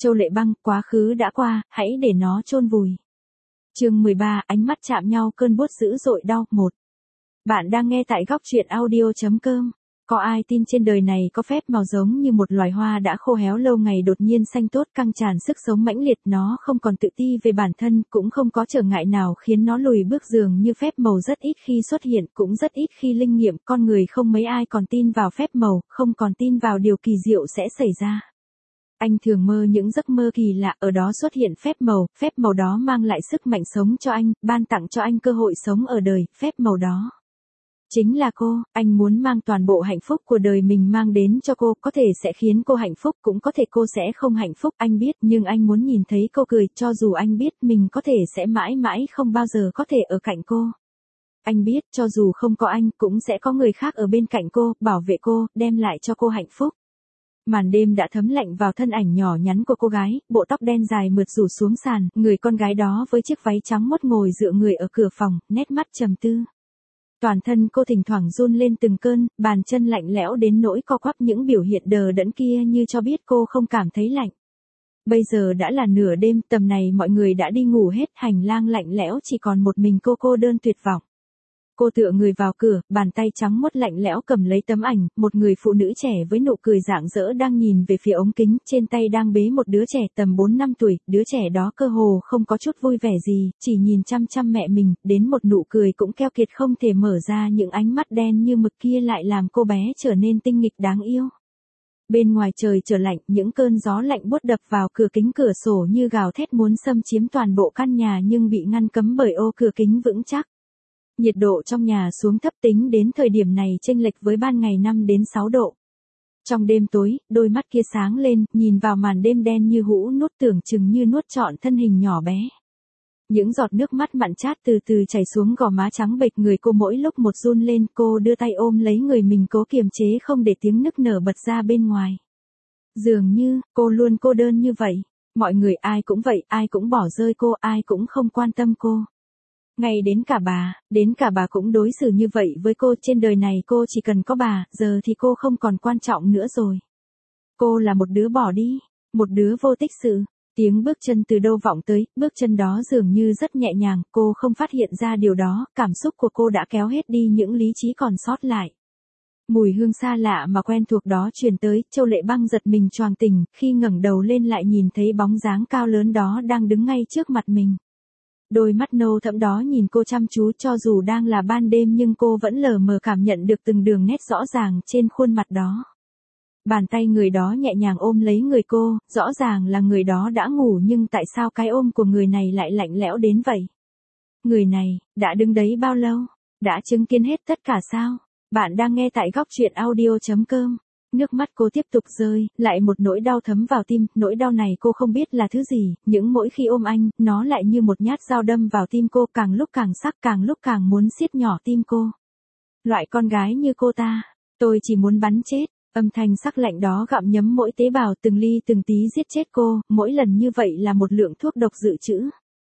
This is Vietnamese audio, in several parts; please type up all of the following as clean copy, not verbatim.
Châu Lệ Băng, quá khứ đã qua, hãy để nó chôn vùi. Chương 13, ánh mắt chạm nhau cơn buốt dữ dội đau. 1. Bạn đang nghe tại góc truyện audio.com. Có ai tin trên đời này có phép màu giống như một loài hoa đã khô héo lâu ngày đột nhiên xanh tốt căng tràn sức sống mãnh liệt, nó không còn tự ti về bản thân, cũng không có trở ngại nào khiến nó lùi bước, dường như phép màu rất ít khi xuất hiện, cũng rất ít khi linh nghiệm, con người không mấy ai còn tin vào phép màu, không còn tin vào điều kỳ diệu sẽ xảy ra. Anh thường mơ những giấc mơ kỳ lạ, ở đó xuất hiện phép màu đó mang lại sức mạnh sống cho anh, ban tặng cho anh cơ hội sống ở đời, phép màu đó chính là cô. Anh muốn mang toàn bộ hạnh phúc của đời mình mang đến cho cô, có thể sẽ khiến cô hạnh phúc, cũng có thể cô sẽ không hạnh phúc, anh biết, nhưng anh muốn nhìn thấy cô cười, cho dù anh biết mình có thể sẽ mãi mãi không bao giờ có thể ở cạnh cô. Anh biết, cho dù không có anh, cũng sẽ có người khác ở bên cạnh cô, bảo vệ cô, đem lại cho cô hạnh phúc. Màn đêm đã thấm lạnh vào thân ảnh nhỏ nhắn của cô gái, bộ tóc đen dài mượt rủ xuống sàn, người con gái đó với chiếc váy trắng mốt ngồi dựa người ở cửa phòng, nét mắt trầm tư. Toàn thân cô thỉnh thoảng run lên từng cơn, bàn chân lạnh lẽo đến nỗi co quắp, những biểu hiện đờ đẫn kia như cho biết cô không cảm thấy lạnh. Bây giờ đã là nửa đêm, tầm này mọi người đã đi ngủ hết, hành lang lạnh lẽo chỉ còn một mình cô đơn tuyệt vọng. Cô tựa người vào cửa, bàn tay trắng muốt lạnh lẽo cầm lấy tấm ảnh, một người phụ nữ trẻ với nụ cười rạng rỡ đang nhìn về phía ống kính, trên tay đang bế một đứa trẻ tầm 4-5 tuổi, đứa trẻ đó cơ hồ không có chút vui vẻ gì, chỉ nhìn chăm chăm mẹ mình, đến một nụ cười cũng keo kiệt không thể mở ra, những ánh mắt đen như mực kia lại làm cô bé trở nên tinh nghịch đáng yêu. Bên ngoài trời trở lạnh, những cơn gió lạnh buốt đập vào cửa kính cửa sổ như gào thét muốn xâm chiếm toàn bộ căn nhà nhưng bị ngăn cấm bởi ô cửa kính vững chắc. Nhiệt độ trong nhà xuống thấp, tính đến thời điểm này chênh lệch với ban ngày 5 đến 6 độ. Trong đêm tối, đôi mắt kia sáng lên, nhìn vào màn đêm đen như hũ nút, tưởng chừng như nuốt trọn thân hình nhỏ bé. Những giọt nước mắt mặn chát từ từ chảy xuống gò má trắng bệch, người cô mỗi lúc một run lên, cô đưa tay ôm lấy người mình, cố kiềm chế không để tiếng nức nở bật ra bên ngoài. Dường như, cô luôn cô đơn như vậy. Mọi người ai cũng vậy, ai cũng bỏ rơi cô, ai cũng không quan tâm cô. Ngay đến cả bà cũng đối xử như vậy với cô, trên đời này cô chỉ cần có bà, giờ thì cô không còn quan trọng nữa rồi. Cô là một đứa bỏ đi, một đứa vô tích sự. Tiếng bước chân từ đâu vọng tới, bước chân đó dường như rất nhẹ nhàng, cô không phát hiện ra điều đó, cảm xúc của cô đã kéo hết đi những lý trí còn sót lại. Mùi hương xa lạ mà quen thuộc đó truyền tới, Châu Lệ Băng giật mình choàng tỉnh, khi ngẩng đầu lên lại nhìn thấy bóng dáng cao lớn đó đang đứng ngay trước mặt mình. Đôi mắt nâu thẫm đó nhìn cô chăm chú, cho dù đang là ban đêm nhưng cô vẫn lờ mờ cảm nhận được từng đường nét rõ ràng trên khuôn mặt đó. Bàn tay người đó nhẹ nhàng ôm lấy người cô, rõ ràng là người đó đã ngủ nhưng tại sao cái ôm của người này lại lạnh lẽo đến vậy? Người này, đã đứng đấy bao lâu? Đã chứng kiến hết tất cả sao? Bạn đang nghe tại góc truyện audio.com. Nước mắt cô tiếp tục rơi, lại một nỗi đau thấm vào tim, nỗi đau này cô không biết là thứ gì, nhưng mỗi khi ôm anh, nó lại như một nhát dao đâm vào tim cô, càng lúc càng sắc, càng lúc càng muốn siết nhỏ tim cô. Loại con gái như cô ta, tôi chỉ muốn bắn chết, âm thanh sắc lạnh đó gặm nhấm mỗi tế bào, từng ly từng tí giết chết cô, mỗi lần như vậy là một lượng thuốc độc dự trữ.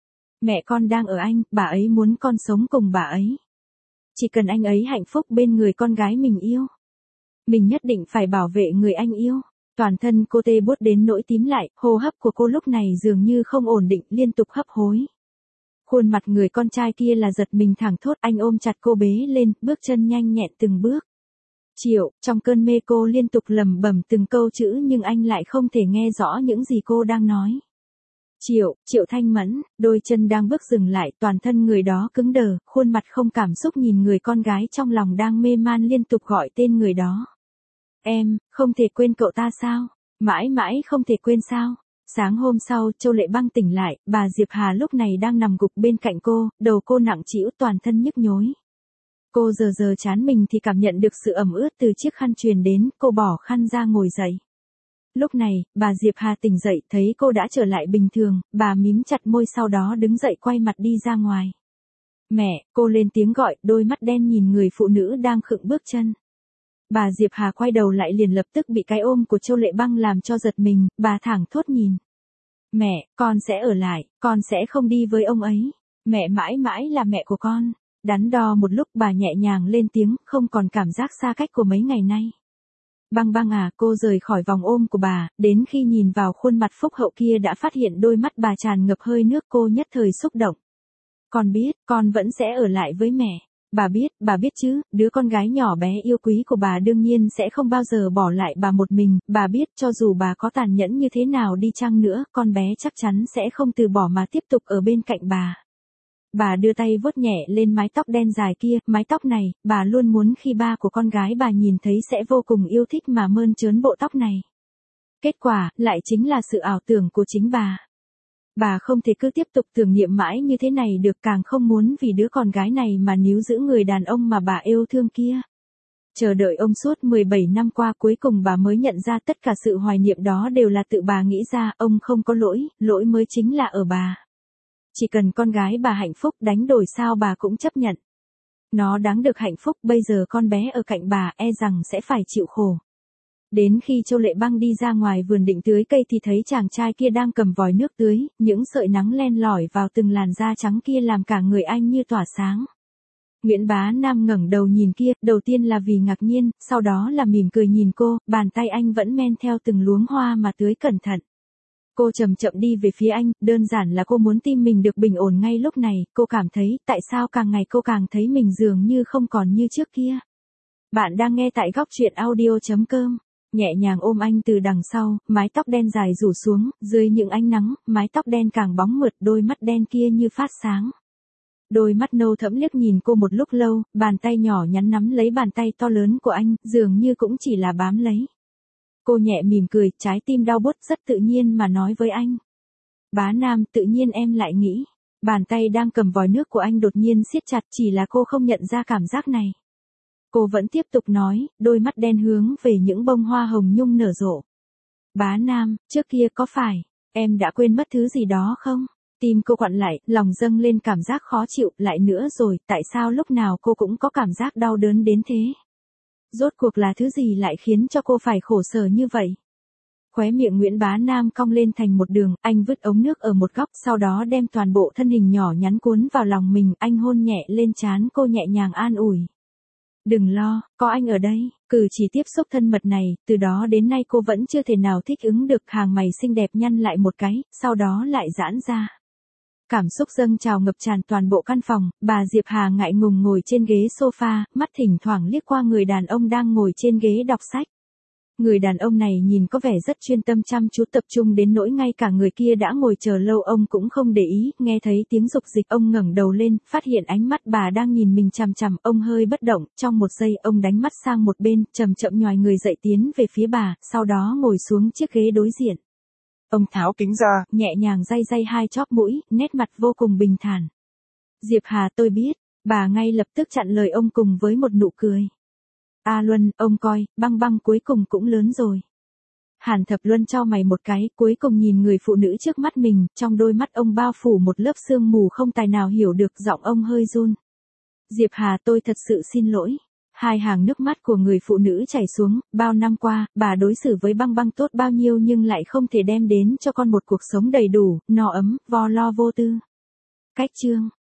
Mẹ con đang ở anh, bà ấy muốn con sống cùng bà ấy. Chỉ cần anh ấy hạnh phúc bên người con gái mình yêu. Mình nhất định phải bảo vệ người anh yêu. Toàn thân cô tê buốt đến nỗi tím lại, hô hấp của cô lúc này dường như không ổn định, liên tục hấp hối. Khuôn mặt người con trai kia là giật mình thẳng thốt, anh ôm chặt cô bế lên, bước chân nhanh nhẹn từng bước. Triệu, trong cơn mê cô liên tục lẩm bẩm từng câu chữ nhưng anh lại không thể nghe rõ những gì cô đang nói. Triệu Thanh Mẫn, đôi chân đang bước dừng lại, toàn thân người đó cứng đờ, khuôn mặt không cảm xúc nhìn người con gái trong lòng đang mê man liên tục gọi tên người đó. Em, không thể quên cậu ta sao? Mãi mãi không thể quên sao? Sáng hôm sau, Châu Lệ Băng tỉnh lại, bà Diệp Hà lúc này đang nằm gục bên cạnh cô, đầu cô nặng trĩu, toàn thân nhức nhối. Cô giờ chán mình thì cảm nhận được sự ẩm ướt từ chiếc khăn truyền đến, cô bỏ khăn ra ngồi dậy. Lúc này, bà Diệp Hà tỉnh dậy, thấy cô đã trở lại bình thường, bà mím chặt môi sau đó đứng dậy quay mặt đi ra ngoài. Mẹ, cô lên tiếng gọi, đôi mắt đen nhìn người phụ nữ đang khựng bước chân. Bà Diệp Hà quay đầu lại liền lập tức bị cái ôm của Châu Lệ Băng làm cho giật mình, bà thảng thốt nhìn. Mẹ, con sẽ ở lại, con sẽ không đi với ông ấy. Mẹ mãi mãi là mẹ của con. Đắn đo một lúc bà nhẹ nhàng lên tiếng, không còn cảm giác xa cách của mấy ngày nay. Băng băng à, cô rời khỏi vòng ôm của bà, đến khi nhìn vào khuôn mặt phúc hậu kia đã phát hiện đôi mắt bà tràn ngập hơi nước, cô nhất thời xúc động. Con biết, con vẫn sẽ ở lại với mẹ. Bà biết chứ, đứa con gái nhỏ bé yêu quý của bà đương nhiên sẽ không bao giờ bỏ lại bà một mình, bà biết cho dù bà có tàn nhẫn như thế nào đi chăng nữa, con bé chắc chắn sẽ không từ bỏ mà tiếp tục ở bên cạnh bà. Bà đưa tay vuốt nhẹ lên mái tóc đen dài kia, mái tóc này, bà luôn muốn khi ba của con gái bà nhìn thấy sẽ vô cùng yêu thích mà mơn trớn bộ tóc này. Kết quả, lại chính là sự ảo tưởng của chính bà. Bà không thể cứ tiếp tục tưởng niệm mãi như thế này được, càng không muốn vì đứa con gái này mà níu giữ người đàn ông mà bà yêu thương kia. Chờ đợi ông suốt 17 năm qua, cuối cùng bà mới nhận ra tất cả sự hoài niệm đó đều là tự bà nghĩ ra, ông không có lỗi, lỗi mới chính là ở bà. Chỉ cần con gái bà hạnh phúc, đánh đổi sao bà cũng chấp nhận. Nó đáng được hạnh phúc, bây giờ con bé ở cạnh bà e rằng sẽ phải chịu khổ. Đến khi Châu Lệ Băng đi ra ngoài vườn định tưới cây thì thấy chàng trai kia đang cầm vòi nước tưới, những sợi nắng len lỏi vào từng làn da trắng kia làm cả người anh như tỏa sáng. Nguyễn Bá Nam ngẩng đầu nhìn kia, đầu tiên là vì ngạc nhiên, sau đó là mỉm cười nhìn cô, bàn tay anh vẫn men theo từng luống hoa mà tưới cẩn thận. Cô chậm chậm đi về phía anh, đơn giản là cô muốn tim mình được bình ổn ngay lúc này, cô cảm thấy, tại sao càng ngày cô càng thấy mình dường như không còn như trước kia. Bạn đang nghe tại góc truyện audio.com. Nhẹ nhàng ôm anh từ đằng sau, mái tóc đen dài rủ xuống, dưới những ánh nắng, mái tóc đen càng bóng mượt, đôi mắt đen kia như phát sáng. Đôi mắt nâu thẫm liếc nhìn cô một lúc lâu, bàn tay nhỏ nhắn nắm lấy bàn tay to lớn của anh, dường như cũng chỉ là bám lấy. Cô nhẹ mỉm cười, trái tim đau buốt, rất tự nhiên mà nói với anh. Bá Nam, tự nhiên em lại nghĩ. Bàn tay đang cầm vòi nước của anh đột nhiên siết chặt, chỉ là cô không nhận ra cảm giác này. Cô vẫn tiếp tục nói, đôi mắt đen hướng về những bông hoa hồng nhung nở rộ. Bá Nam, trước kia có phải, em đã quên mất thứ gì đó không? Tim cô quặn lại, lòng dâng lên cảm giác khó chịu, lại nữa rồi, tại sao lúc nào cô cũng có cảm giác đau đớn đến thế? Rốt cuộc là thứ gì lại khiến cho cô phải khổ sở như vậy? Khóe miệng Nguyễn Bá Nam cong lên thành một đường, anh vứt ống nước ở một góc, sau đó đem toàn bộ thân hình nhỏ nhắn cuốn vào lòng mình, anh hôn nhẹ lên trán cô, nhẹ nhàng an ủi. Đừng lo, có anh ở đây. Cử chỉ tiếp xúc thân mật này, từ đó đến nay cô vẫn chưa thể nào thích ứng được, hàng mày xinh đẹp nhăn lại một cái, sau đó lại giãn ra. Cảm xúc dâng trào ngập tràn toàn bộ căn phòng, bà Diệp Hà ngại ngùng ngồi trên ghế sofa, mắt thỉnh thoảng liếc qua người đàn ông đang ngồi trên ghế đọc sách. Người đàn ông này nhìn có vẻ rất chuyên tâm chăm chú tập trung đến nỗi ngay cả người kia đã ngồi chờ lâu ông cũng không để ý, nghe thấy tiếng dục dịch ông ngẩng đầu lên, phát hiện ánh mắt bà đang nhìn mình chằm chằm, ông hơi bất động, trong một giây ông đánh mắt sang một bên, chậm chậm nhoài người dậy tiến về phía bà, sau đó ngồi xuống chiếc ghế đối diện. Ông tháo kính ra, nhẹ nhàng day day hai chóp mũi, nét mặt vô cùng bình thản. Diệp Hà, tôi biết, bà ngay lập tức chặn lời ông cùng với một nụ cười. A Luân, ông coi, băng băng cuối cùng cũng lớn rồi. Hàn Thập Luân chau mày một cái, cuối cùng nhìn người phụ nữ trước mắt mình, trong đôi mắt ông bao phủ một lớp sương mù không tài nào hiểu được, giọng ông hơi run. Diệp Hà, tôi thật sự xin lỗi. Hai hàng nước mắt của người phụ nữ chảy xuống, bao năm qua, bà đối xử với băng băng tốt bao nhiêu nhưng lại không thể đem đến cho con một cuộc sống đầy đủ, no ấm, vo lo vô tư. Cách chương.